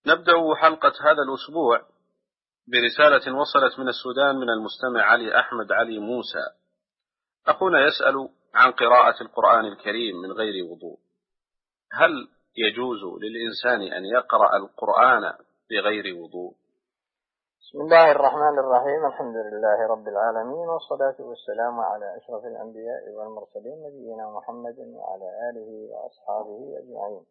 نبدأ حلقة هذا الأسبوع برسالة وصلت من السودان من المستمع علي أحمد علي موسى. أخونا يسأل عن قراءة القرآن الكريم من غير وضوء، هل يجوز للإنسان أن يقرأ القرآن بغير وضوء؟ بسم الله الرحمن الرحيم، الحمد لله رب العالمين، والصلاة والسلام على أشرف الأنبياء والمرسلين نبينا محمد وعلى آله وأصحابه أجمعين.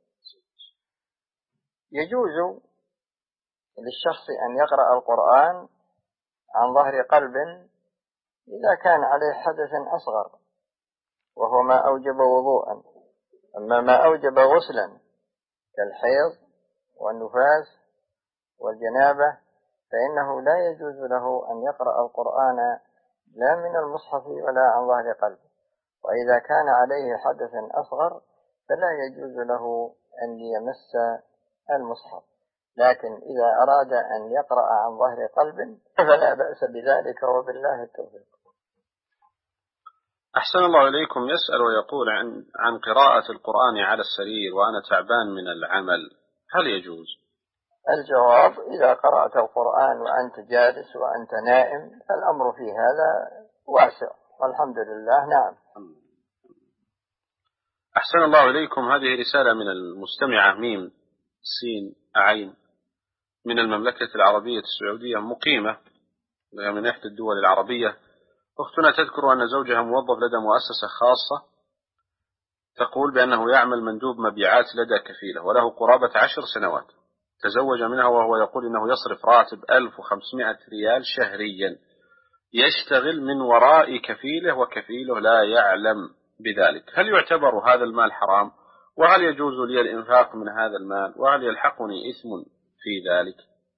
يجوز للشخص أن يقرأ القرآن عن ظهر قلب إذا كان عليه حدث أصغر وهو ما أوجب وضوءا، أما ما أوجب غسلا كالحيض والنفاس والجنابة فإنه لا يجوز له أن يقرأ القرآن لا من المصحف ولا عن ظهر قلب. وإذا كان عليه حدث أصغر فلا يجوز له أن يمس المصحف، لكن إذا أراد أن يقرأ عن ظهر قلب فلا بأس بذلك، وبالله التوفيق. أحسن الله إليكم. يسأل ويقول عن قراءة القرآن على السرير وأنا تعبان من العمل، هل يجوز؟ الجواب: إذا قرأت القرآن وأنت جالس وأنت نائم الأمر في هذا واسع، والحمد لله. نعم. أحسن الله إليكم. هذه رسالة من المستمعة ميم سين عين من المملكة العربية السعودية، مقيمة من إحدى الدول العربية. أختنا تذكر أن زوجها موظف لدى مؤسسة خاصة، تقول بأنه يعمل مندوب مبيعات لدى كفيلة وله قرابة 10 سنوات. تزوج منها وهو يقول إنه يصرف راتب 1500 ريال شهريا، يشتغل من وراء كفيله وكفيله لا يعلم بذلك. هل يعتبر هذا المال حرام؟ وهل يجوز لي الإنفاق من هذا المال؟ وهل يلحقني إثم في ذلك؟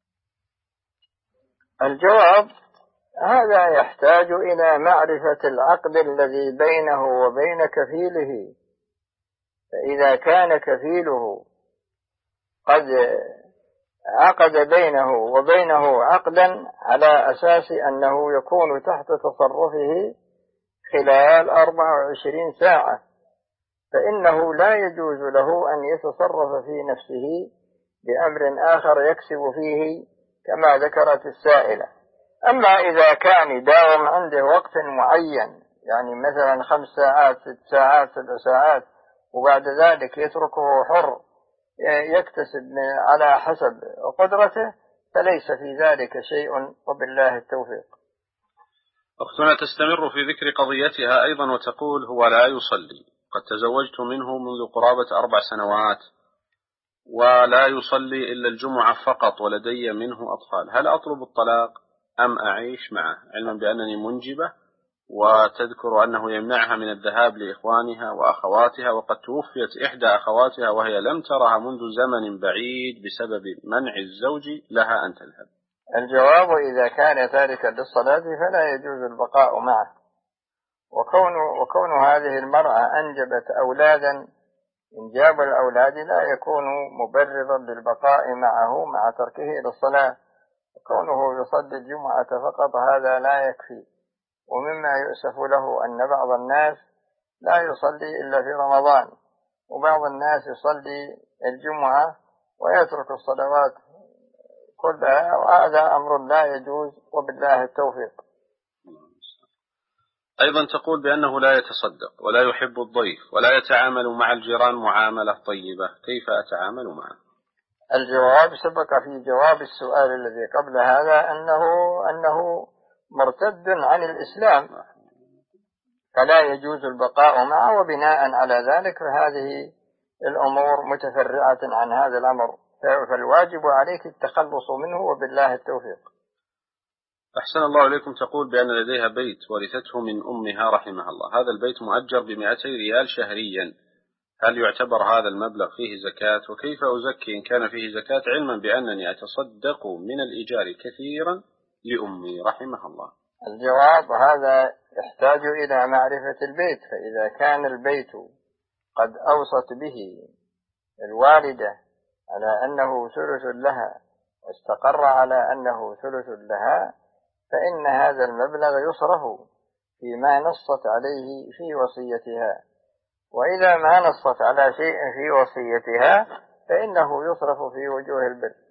الجواب: هذا يحتاج إلى معرفة العقد الذي بينه وبين كفيله، فإذا كان كفيله قد عقد بينه وبينه عقدا على أساس أنه يكون تحت تصرفه خلال 24 ساعة، فإنه لا يجوز له أن يتصرف في نفسه بأمر آخر يكسب فيه كما ذكرت السائلة. أما إذا كان يداوم عنده وقت معين، يعني مثلا 5 ساعات 6 ساعات 7 ساعات، وبعد ذلك يتركه حر يكتسب على حسب قدرته، فليس في ذلك شيء، وبالله التوفيق. أختنا تستمر في ذكر قضيتها أيضا وتقول: هو لا يصلي، قد تزوجت منه منذ قرابة 4 سنوات ولا يصلي إلا الجمعة فقط ولدي منه أطفال، هل أطلب الطلاق أم أعيش معه، علما بأنني منجبة؟ وتذكر أنه يمنعها من الذهاب لإخوانها وأخواتها، وقد توفيت إحدى أخواتها وهي لم ترها منذ زمن بعيد بسبب منع الزوج لها أن تذهب. الجواب: إذا كان تاركا للصلاة فلا يجوز البقاء معه، وكون هذه المرأة أنجبت أولادا، إنجاب الأولاد لا يكون مبررا للبقاء معه مع تركه للصلاة، وكونه يصلي الجمعة فقط هذا لا يكفي. ومما يؤسف له أن بعض الناس لا يصلي إلا في رمضان، وبعض الناس يصلي الجمعة ويترك الصلوات كلها، وهذا أمر لا يجوز، وبالله التوفيق. أيضا تقول بأنه لا يتصدق ولا يحب الضيف ولا يتعامل مع الجيران معاملة طيبة، كيف أتعامل معه؟ الجواب سبق في جواب السؤال الذي قبل هذا أنه مرتد عن الإسلام، فلا يجوز البقاء معه، وبناء على ذلك فهذه الأمور متفرعة عن هذا الأمر، فالواجب عليك التخلص منه، وبالله التوفيق. أحسن الله إليكم. تقول بأن لديها بيت ورثته من أمها رحمها الله، هذا البيت مؤجر ب200 ريال شهريا، هل يعتبر هذا المبلغ فيه زكاة؟ وكيف أزكي إن كان فيه زكاة، علما بأنني أتصدق من الإيجار كثيرا لأمي رحمها الله؟ الجواب: هذا يحتاج إلى معرفة البيت، فإذا كان البيت قد أوصت به الوالدة على أنه ثلث لها واستقر على أنه ثلث لها، فإن هذا المبلغ يصرف فيما نصت عليه في وصيتها، وإذا ما نصت على شيء في وصيتها فإنه يصرف في وجوه البر.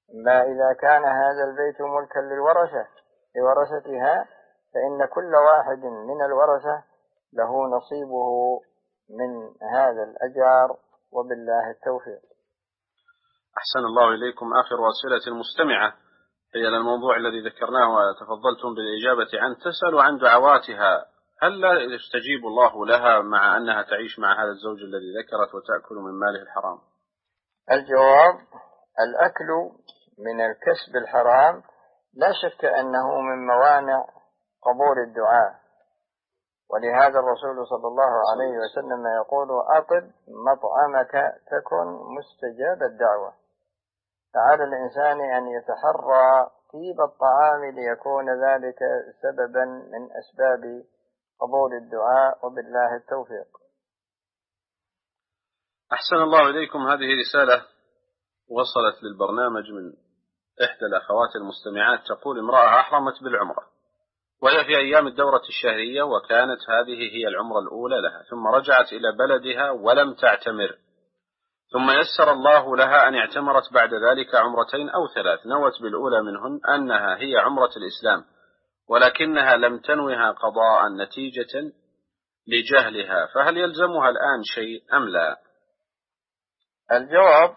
أما إذا كان هذا البيت ملكا لورثتها فإن كل واحد من الورثة له نصيبه من هذا الأجار، وبالله التوفيق. أحسن الله إليكم. آخر أسئلة المستمعة هي الموضوع الذي ذكرناه وتفضلتم بالإجابة عنه، تسأل عن دعواتها، هل لا يستجيب الله لها مع أنها تعيش مع هذا الزوج الذي ذكرت وتأكل من ماله الحرام؟ الجواب: الأكل من الكسب الحرام لا شك أنه من موانع قبول الدعاء، ولهذا الرسول صلى الله عليه وسلم يقول: أطب مطعمك تكن مستجاب الدعوة. فعلى الإنسان أن يتحرى طيب الطعام ليكون ذلك سببا من أسباب قبول الدعاء، وبالله التوفيق. أحسن الله إليكم. هذه رسالة وصلت للبرنامج من إحدى الأخوات المستمعات، تقول: امرأة أحرمت بالعمرة وهي في أيام الدورة الشهرية، وكانت هذه هي العمرة الأولى لها، ثم رجعت إلى بلدها ولم تعتمر، ثم يسر الله لها أن اعتمرت بعد ذلك عمرتين أو 3، نوت بالأولى منهن أنها هي عمرة الإسلام، ولكنها لم تنوها قضاء نتيجة لجهلها، فهل يلزمها الآن شيء أم لا؟ الجواب: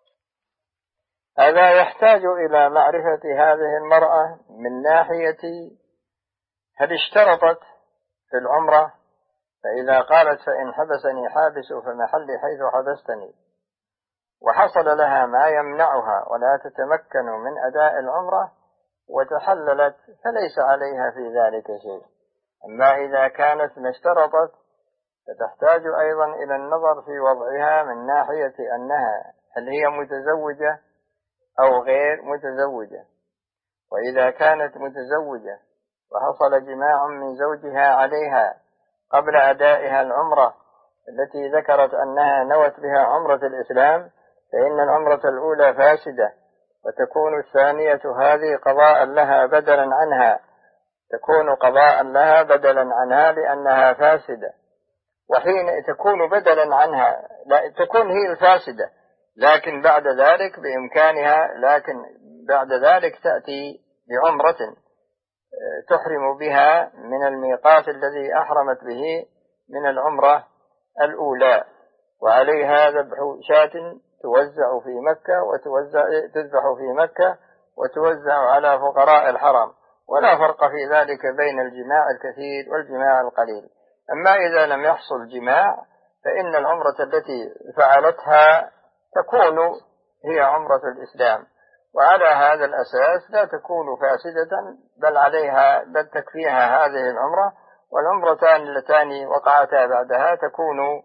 هذا يحتاج إلى معرفة هذه المرأة من ناحية هل اشترطت في العمرة، فإذا قالت: فإن حبسني حابس فمحلي حيث حبستني، وحصل لها ما يمنعها ولا تتمكن من أداء العمرة وتحللت، فليس عليها في ذلك شيء. أما إذا كانت ما اشترطت فتحتاج أيضا إلى النظر في وضعها من ناحية أنها هل هي متزوجة أو غير متزوجة. وإذا كانت متزوجة وحصل جماع من زوجها عليها قبل أدائها العمرة التي ذكرت أنها نوت بها عمرة الإسلام، فإن العمرة الأولى فاسدة، وتكون الثانية هذه قضاء لها بدلا عنها، تكون قضاء لها بدلا عنها لأنها فاسدة. وحين تكون بدلا عنها لا تكون هي الفاسدة، لكن بعد ذلك بإمكانها، لكن بعد ذلك تأتي بعمرة تحرم بها من الميقات الذي أحرمت به من العمرة الأولى، وعليها ذبح شاة توزع في مكة تذبح في مكة وتوزع على فقراء الحرم، ولا فرق في ذلك بين الجماع الكثير والجماع القليل. أما إذا لم يحصل جماع فإن العمرة التي فعلتها تكون هي عمرة الإسلام، وعلى هذا الأساس لا تكون فاسدة، بل تكفيها هذه العمرة، والعمرتان اللتان وقعتا بعدها تكون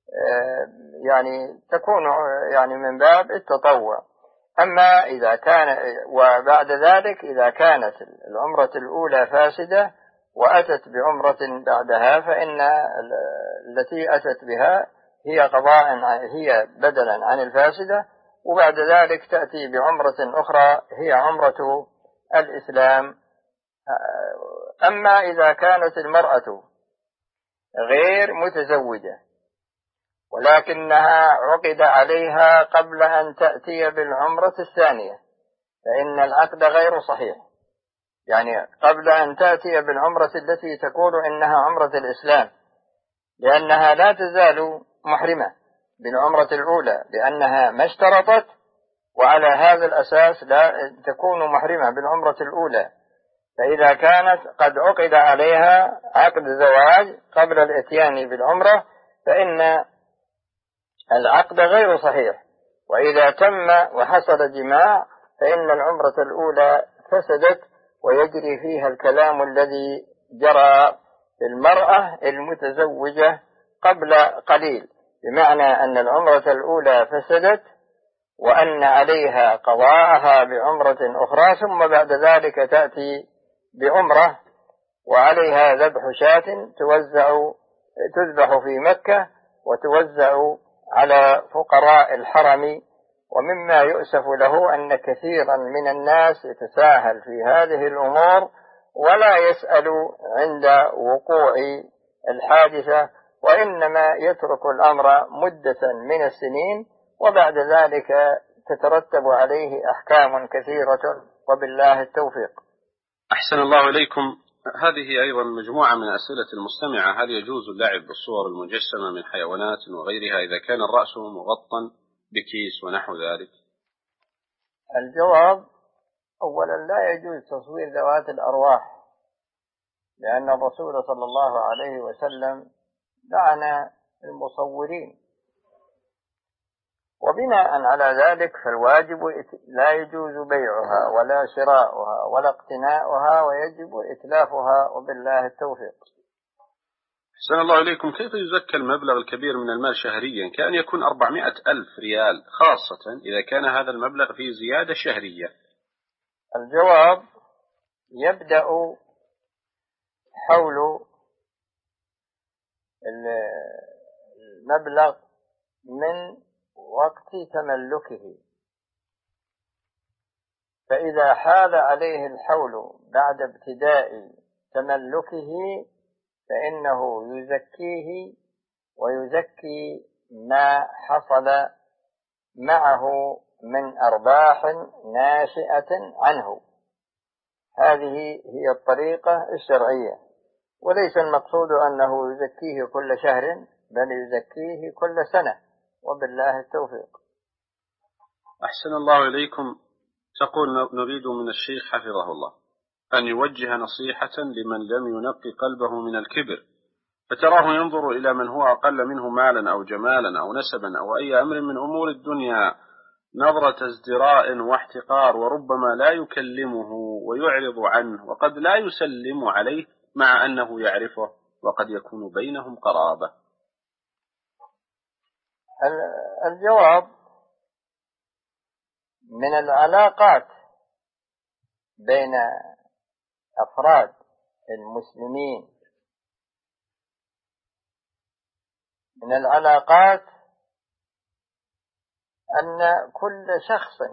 يعني من باب التطوع. أما إذا كان وبعد ذلك إذا كانت العمرة الأولى فاسدة وأتت بعمرة بعدها، فإن التي أتت بها هي بدلا عن الفاسدة، وبعد ذلك تأتي بعمرة أخرى هي عمرة الإسلام. أما إذا كانت المرأة غير متزوجة ولكنها عقد عليها قبل أن تأتي بالعمرة الثانية، فإن العقد غير صحيح، يعني قبل أن تأتي بالعمرة التي تقول إنها عمرة الإسلام، لأنها لا تزال محرمة بالعمرة الأولى لأنها ما اشترطت، وعلى هذا الأساس لا تكون محرمة بالعمرة الأولى. فإذا كانت قد عقد عليها عقد زواج قبل الإتيان بالعمرة فإن العقد غير صحيح، وإذا تم وحصل جماع فإن العمرة الأولى فسدت، ويجري فيها الكلام الذي جرى في المرأة المتزوجة قبل قليل، بمعنى أن العمرة الأولى فسدت وأن عليها قضاءها بعمرة أخرى، ثم بعد ذلك تأتي بعمرة وعليها ذبح شاة تذبح في مكة وتوزع على فقراء الحرم. ومما يؤسف له أن كثيرا من الناس يتساهل في هذه الأمور ولا يسأل عند وقوع الحادثة، وإنما يترك الأمر مدة من السنين، وبعد ذلك تترتب عليه أحكام كثيرة، وبالله التوفيق. أحسن الله إليكم. هذه أيضا مجموعة من أسئلة المستمعة: هل يجوز اللعب بالصور المجسمة من حيوانات وغيرها إذا كان الرأس مغطى بكيس ونحو ذلك؟ الجواب: أولا لا يجوز تصوير ذوات الأرواح، لأن الرسول صلى الله عليه وسلم لعن المصورين، وبناء على ذلك فالواجب لا يجوز بيعها ولا شراؤها ولا اقتناؤها، ويجب إتلافها، وبالله التوفيق. أحسن الله إليكم. كيف يزكى المبلغ الكبير من المال شهريا كأن يكون 400,000 ريال، خاصة إذا كان هذا المبلغ فيه زيادة شهرية؟ الجواب: يبدأ حول المبلغ من وقت تملكه، فإذا حال عليه الحول بعد ابتداء تملكه فإنه يزكيه، ويزكي ما حصل معه من أرباح ناشئة عنه. هذه هي الطريقة الشرعية، وليس المقصود أنه يزكيه كل شهر، بل يزكيه كل سنة، وبالله التوفيق. أحسن الله إليكم. تقول: نريد من الشيخ حفظه الله أن يوجه نصيحة لمن لم ينقي قلبه من الكبر، فتراه ينظر إلى من هو أقل منه مالا أو جمالا أو نسبا أو أي أمر من أمور الدنيا نظرة ازدراء واحتقار، وربما لا يكلمه ويعرض عنه، وقد لا يسلم عليه مع أنه يعرفه، وقد يكون بينهم قرابة. الجواب: من العلاقات بين أفراد المسلمين، من العلاقات أن كل شخص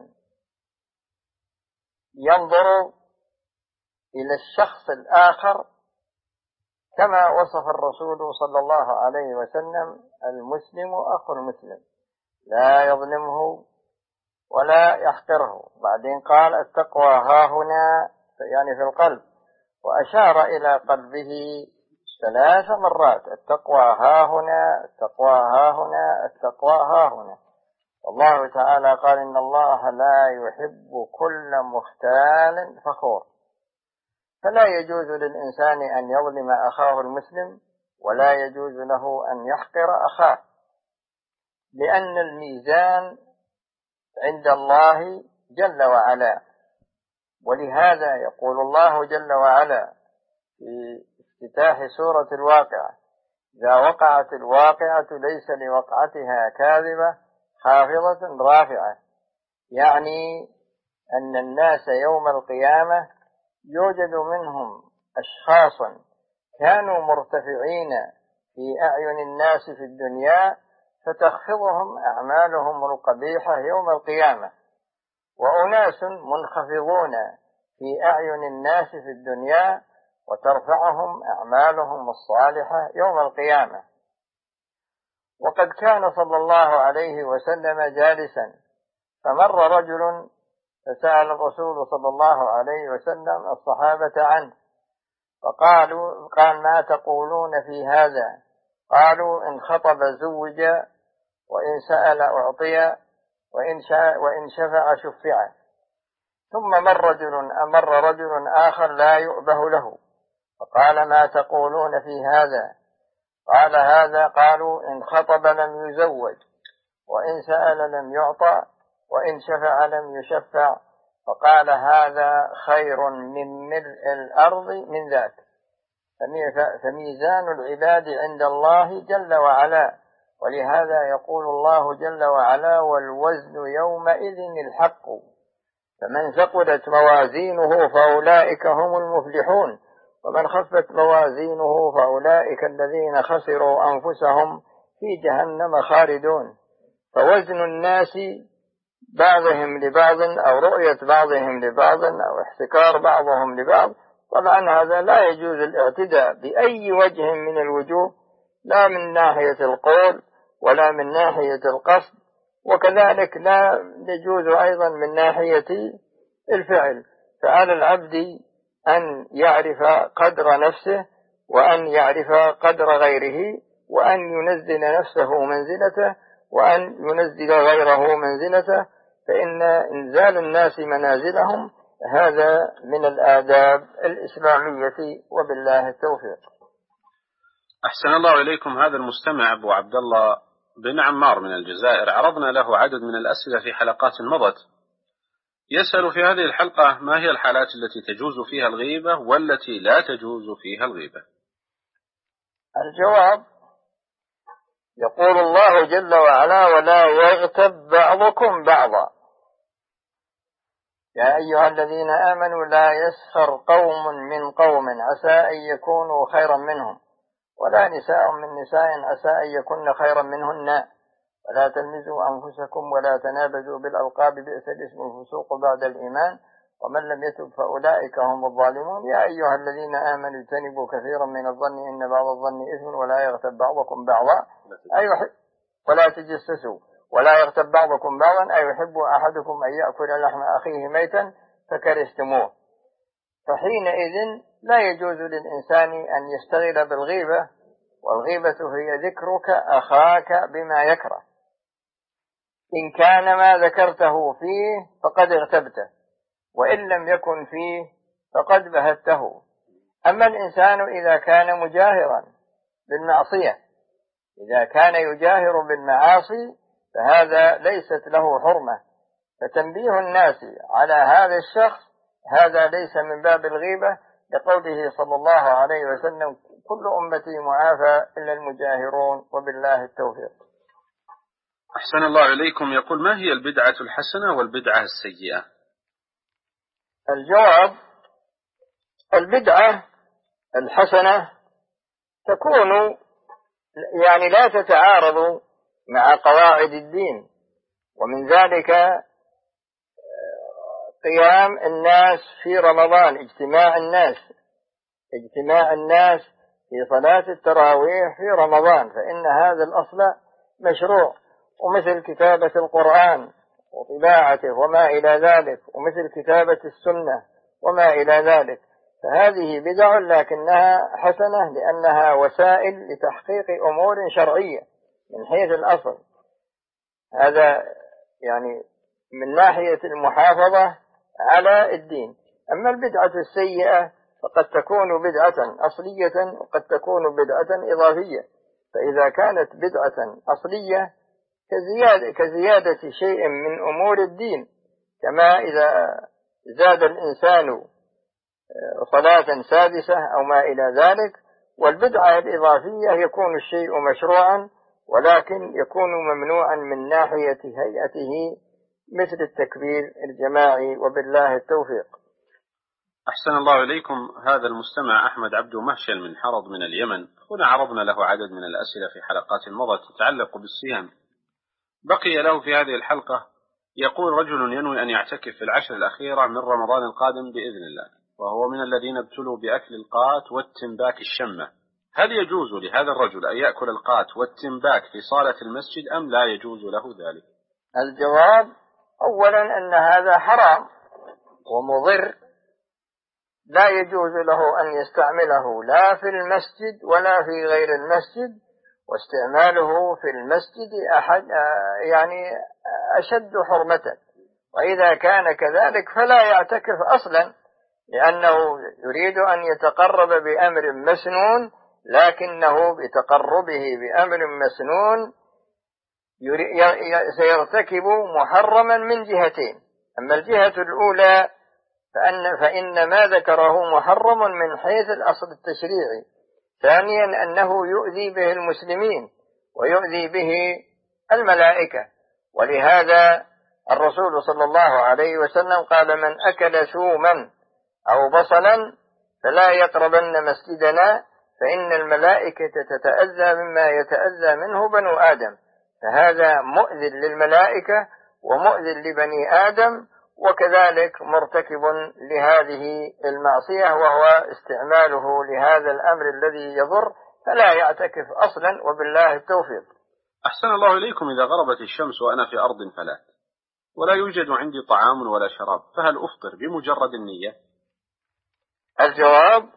ينظر إلى الشخص الآخر كما وصف الرسول صلى الله عليه وسلم: المسلم أخو المسلم، لا يظلمه ولا يحقره. بعدين قال: التقوى هاهنا، يعني في القلب، وأشار إلى قلبه 3 مرات: التقوى هاهنا، التقوى هاهنا، التقوى هاهنا. والله تعالى قال: إن الله لا يحب كل مختال فخور. فلا يجوز للإنسان أن يظلم أخاه المسلم، ولا يجوز له أن يحقر أخاه، لأن الميزان عند الله جل وعلا. ولهذا يقول الله جل وعلا في افتتاح سورة الواقعة: إذا وقعت الواقعة ليس لوقعتها كاذبة خافضة رافعة، يعني أن الناس يوم القيامة يوجد منهم أشخاص كانوا مرتفعين في أعين الناس في الدنيا، فتخفضهم أعمالهم القبيحة يوم القيامة، وأناس منخفضون في أعين الناس في الدنيا وترفعهم أعمالهم الصالحة يوم القيامة. وقد كان صلى الله عليه وسلم جالسا، فمر رجل فسأل الرسول صلى الله عليه وسلم الصحابة عنه، قال: ما تقولون في هذا؟ قالوا: إن خطب زوج، وإن سأل أعطي، وإن شفع شفع. ثم مر رجل آخر لا يؤبه له، فقال: ما تقولون في هذا؟ قال: هذا. قالوا: إن خطب لم يزوج، وإن سأل لم يعطى، وإن شفع لم يشفع. فقال: هذا خير من ملء الأرض من ذاك. فميزان العباد عند الله جل وعلا، ولهذا يقول الله جل وعلا: والوزن يومئذ الحق، فمن ثقلت موازينه فأولئك هم المفلحون، ومن خفت موازينه فأولئك الذين خسروا أنفسهم في جهنم خالدون. فوزن الناس بعضهم لبعض، أو رؤية بعضهم لبعض، أو احتكار بعضهم لبعض، طبعا هذا لا يجوز الاعتداء بأي وجه من الوجوه، لا من ناحية القول ولا من ناحية القصد وكذلك لا يجوز أيضا من ناحية الفعل. فعلى العبد أن يعرف قدر نفسه، وأن يعرف قدر غيره، وأن ينزل نفسه منزلته، وأن ينزل غيره منزلته، فإن إنزال الناس منازلهم هذا من الآداب الإسلامية، وبالله التوفيق. أحسن الله إليكم. هذا المستمع أبو عبد الله بن عمار من الجزائر عرضنا له عدد من الأسئلة في حلقات مضت، يسأل في هذه الحلقة: ما هي الحالات التي تجوز فيها الغيبة والتي لا تجوز فيها الغيبة؟ الجواب: يقول الله جل وعلا: ولا يغتب بعضكم بعضا. يا أيها الذين آمنوا لا يسخر قوم من قوم عسى أن يكونوا خيرا منهم، ولا نساء من نساء عسى أن يكن خيرا منهن، ولا تلمزوا أنفسكم ولا تنابزوا بالألقاب، بئس الاسم الفسوق بعد الإيمان، ومن لم يتب فأولئك هم الظالمون. يا أيها الذين آمنوا اجتنبوا كثيرا من الظن إن بعض الظن إثم، ولا يغتب بعضكم بعضا ولا تجسسوا ولا يغتب بعضكم بعضا أيحب أحدكم أن يأكل لحم أخيه ميتا فكرهتموه. فحينئذ لا يجوز للإنسان أن يشتغل بالغيبة، والغيبة هي ذكرك أخاك بما يكره. إن كان ما ذكرته فيه فقد اغتبته، وإن لم يكن فيه فقد بهته. أما الإنسان إذا كان مجاهرا بالمعصية، إذا كان يجاهر بالمعاصي، فهذا ليست له حرمة، فتنبيه الناس على هذا الشخص هذا ليس من باب الغيبة، لقوله صلى الله عليه وسلم: كل أمتي معافى إلا المجاهرون، وبالله التوفيق. أحسن الله إليكم. يقول: ما هي البدعة الحسنة والبدعة السيئة؟ الجواب: البدعة الحسنة تكون لا تتعارض مع قواعد الدين، ومن ذلك قيام الناس في رمضان، اجتماع الناس في صلاة التراويح في رمضان، فإن هذا الأصل مشروع، ومثل كتابة القرآن وطباعته وما إلى ذلك، ومثل كتابة السنة وما إلى ذلك، فهذه بدع لكنها حسنة لأنها وسائل لتحقيق أمور شرعية من حيث الأصل. هذا من ناحية المحافظة على الدين. أما البدعة السيئة فقد تكون بدعة أصلية وقد تكون بدعة إضافية. فإذا كانت بدعة أصلية كزيادة شيء من أمور الدين، كما إذا زاد الإنسان صلاة سادسة أو ما إلى ذلك. والبدعة الإضافية يكون الشيء مشروعا ولكن يكون ممنوعا من ناحية هيئته، مثل التكبير الجماعي، وبالله التوفيق. أحسن الله إليكم. هذا المستمع أحمد عبد مهشل من حرض من اليمن، هنا عرضنا له عدد من الأسئلة في حلقات مضت تتعلق بالصيام. بقي له في هذه الحلقة: يقول: رجل ينوي أن يعتكف في العشر الأخيرة من رمضان القادم بإذن الله، وهو من الذين ابتلوا بأكل القات والتنباك الشمة، هل يجوز لهذا الرجل أن يأكل القات والتنباك في صالة المسجد أم لا يجوز له ذلك؟ الجواب: أولا أن هذا حرام ومضر، لا يجوز له أن يستعمله لا في المسجد ولا في غير المسجد، واستعماله في المسجد أشد حرمة. وإذا كان كذلك فلا يعتكف أصلا، لأنه يريد أن يتقرب بأمر مسنون، لكنه بتقربه بأمر مسنون سيرتكب محرما من جهتين. أما الجهة الأولى فإن ما ذكره محرم من حيث الأصل التشريعي. ثانيا أنه يؤذي به المسلمين ويؤذي به الملائكة، ولهذا الرسول صلى الله عليه وسلم قال: من أكل ثوما أو بصلا فلا يقربن مسجدنا، فإن الملائكة تتأذى مما يتأذى منه بنو آدم. فهذا مؤذن للملائكة ومؤذن لبني آدم، وكذلك مرتكب لهذه المعصية، وهو استعماله لهذا الأمر الذي يضر، فلا يعتكف أصلا، وبالله التوفيق. أحسن الله إليكم، إذا غربت الشمس وأنا في أرض فلات ولا يوجد عندي طعام ولا شراب، فهل أفطر بمجرد النية؟ الجواب: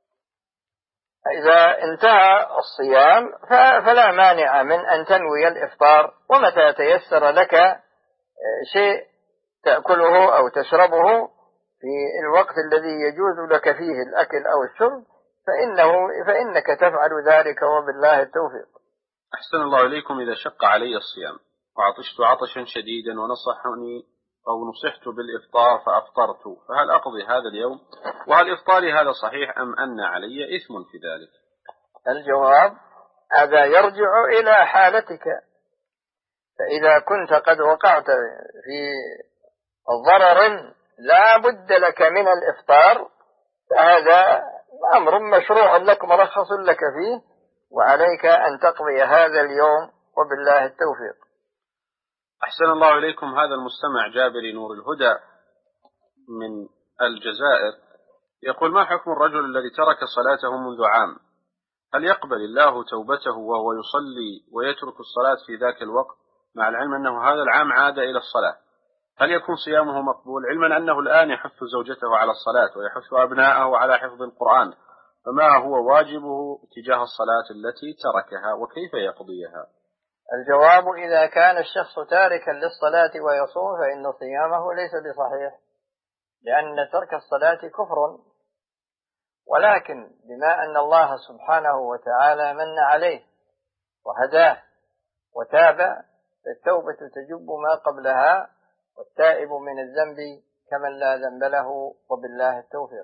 إذا انتهى الصيام فلا مانع من أن تنوي الإفطار، ومتى تيسر لك شيء تأكله أو تشربه في الوقت الذي يجوز لك فيه الأكل أو الشرب فإنك تفعل ذلك، وبالله التوفيق. أحسن الله إليكم، إذا شق علي الصيام وعطشت عطشا شديدا نصحت بالإفطار فأفطرت، فهل أقضي هذا اليوم؟ وهل إفطاري هذا صحيح أم أن علي إثم في ذلك؟ الجواب: هذا يرجع إلى حالتك، فإذا كنت قد وقعت في ضرر لا بد لك من الإفطار فهذا أمر مشروع لك مرخص لك فيه، وعليك أن تقضي هذا اليوم، وبالله التوفيق. أحسن الله إليكم، هذا المستمع جابر نور الهدى من الجزائر يقول: ما حكم الرجل الذي ترك صلاته منذ عام؟ هل يقبل الله توبته وهو يصلي ويترك الصلاة في ذاك الوقت، مع العلم أنه هذا العام عاد إلى الصلاة؟ هل يكون صيامه مقبول، علما أنه الآن يحث زوجته على الصلاة ويحث أبناءه على حفظ القرآن؟ فما هو واجبه تجاه الصلاة التي تركها، وكيف يقضيها؟ الجواب: إذا كان الشخص تاركا للصلاة ويصوم فإن صيامه ليس بصحيح، لأن ترك الصلاة كفر، ولكن بما أن الله سبحانه وتعالى من عليه وهداه وتاب فالتوبة تجب ما قبلها، والتائب من الذنب كمن لا ذنب له، وبالله التوفيق.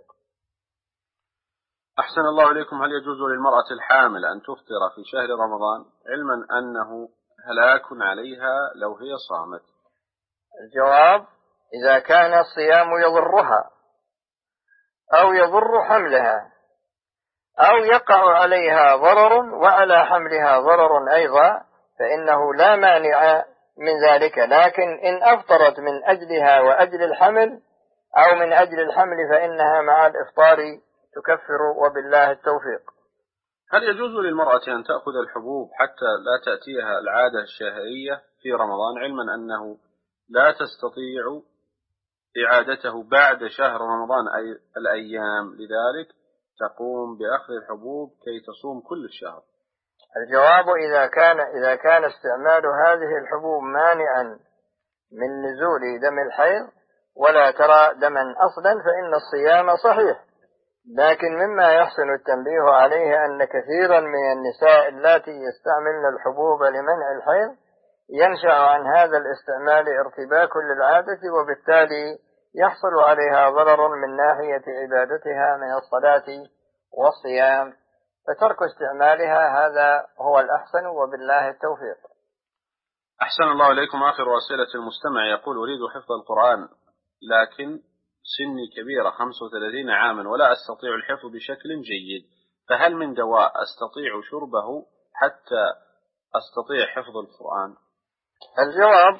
أحسن الله إليكم، هل يجوز للمرأة الحامل أن تفطر في شهر رمضان، علما أنه هلاك عليها لو هي صامت؟ الجواب: إذا كان الصيام يضرها أو يضر حملها أو يقع عليها ضرر وعلى حملها ضرر أيضا فإنه لا مانع من ذلك، لكن إن أفطرت من أجلها وأجل الحمل أو من أجل الحمل فإنها مع الإفطار تكفر، وبالله التوفيق. هل يجوز للمرأة أن تأخذ الحبوب حتى لا تأتيها العادة الشهرية في رمضان، علما أنه لا تستطيع إعادته بعد شهر رمضان أي الأيام، لذلك تقوم بأخذ الحبوب كي تصوم كل الشهر؟ الجواب: إذا كان استعمال هذه الحبوب مانعا من نزول دم الحيض ولا ترى دما أصلا فإن الصيام صحيح، لكن مما يحسن التنبيه عليه أن كثيرا من النساء اللاتي يستعملن الحبوب لمنع الحيض ينشأ عن هذا الاستعمال ارتباك للعادة، وبالتالي يحصل عليها ضرر من ناحية عبادتها من الصلاة والصيام، فترك استعمالها هذا هو الأحسن، وبالله التوفيق. أحسن الله إليكم، آخر أسئلة المستمع يقول: أريد حفظ القرآن لكن سني كبيرة 35 عاما ولا أستطيع الحفظ بشكل جيد، فهل من دواء أستطيع شربه حتى أستطيع حفظ القرآن؟ الجواب: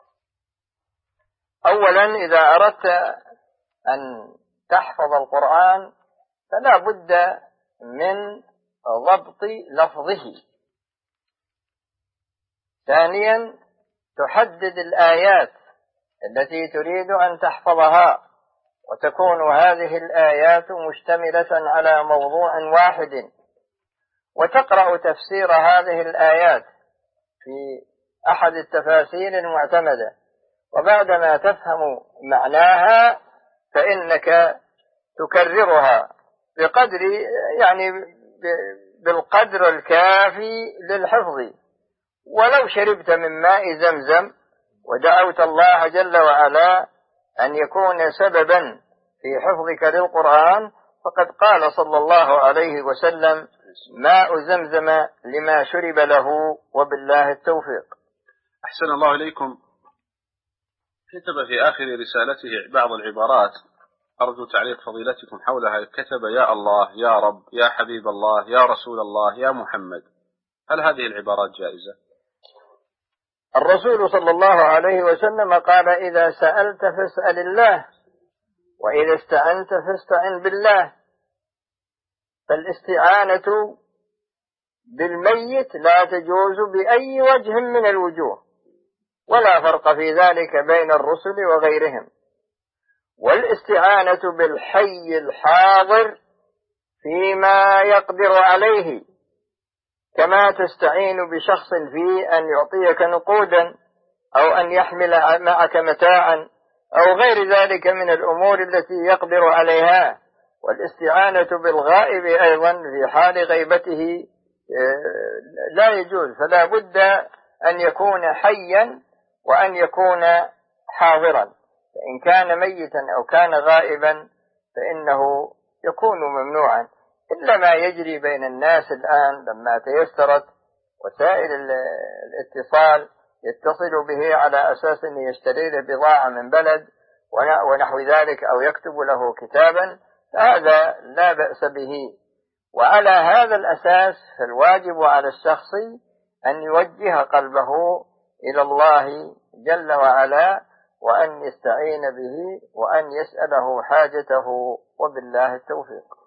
أولا إذا أردت أن تحفظ القرآن فلا بد من ضبط لفظه. ثانيا تحدد الآيات التي تريد أن تحفظها، وتكون هذه الآيات مشتملة على موضوع واحد، وتقرأ تفسير هذه الآيات في أحد التفاسير المعتمدة، وبعدما تفهم معناها فإنك تكررها بالقدر الكافي للحفظ، ولو شربت من ماء زمزم ودعوت الله جل وعلا أن يكون سببا في حفظك للقرآن، فقد قال صلى الله عليه وسلم: ماء زمزم لما شرب له، وبالله التوفيق. أحسن الله إليكم، كتب في آخر رسالته بعض العبارات أرجو تعليق فضيلتكم حولها. كتب: يا الله، يا رب، يا حبيب الله، يا رسول الله، يا محمد. هل هذه العبارات جائزة؟ الرسول صلى الله عليه وسلم قال: إذا سألت فاسأل الله، وإذا استعنت فاستعن بالله. فالاستعانة بالميت لا تجوز بأي وجه من الوجوه، ولا فرق في ذلك بين الرسل وغيرهم. والاستعانة بالحي الحاضر فيما يقدر عليه، كما تستعين بشخص في أن يعطيك نقودا أو أن يحمل معك متاعا أو غير ذلك من الأمور التي يقدر عليها. والاستعانة بالغائب أيضا في حال غيبته لا يجوز، فلا بد أن يكون حيا وأن يكون حاضرا. فإن كان ميتا أو كان غائبا فإنه يكون ممنوعا، إلا ما يجري بين الناس الآن لما تيسرت وسائل الاتصال يتصل به على أساس أن يشتري له بضاعة من بلد ونحو ذلك، أو يكتب له كتابا، فهذا لا بأس به. وعلى هذا الأساس فالواجب على الشخص أن يوجه قلبه إلى الله جل وعلا، وأن يستعين به، وأن يسأله حاجته، وبالله التوفيق.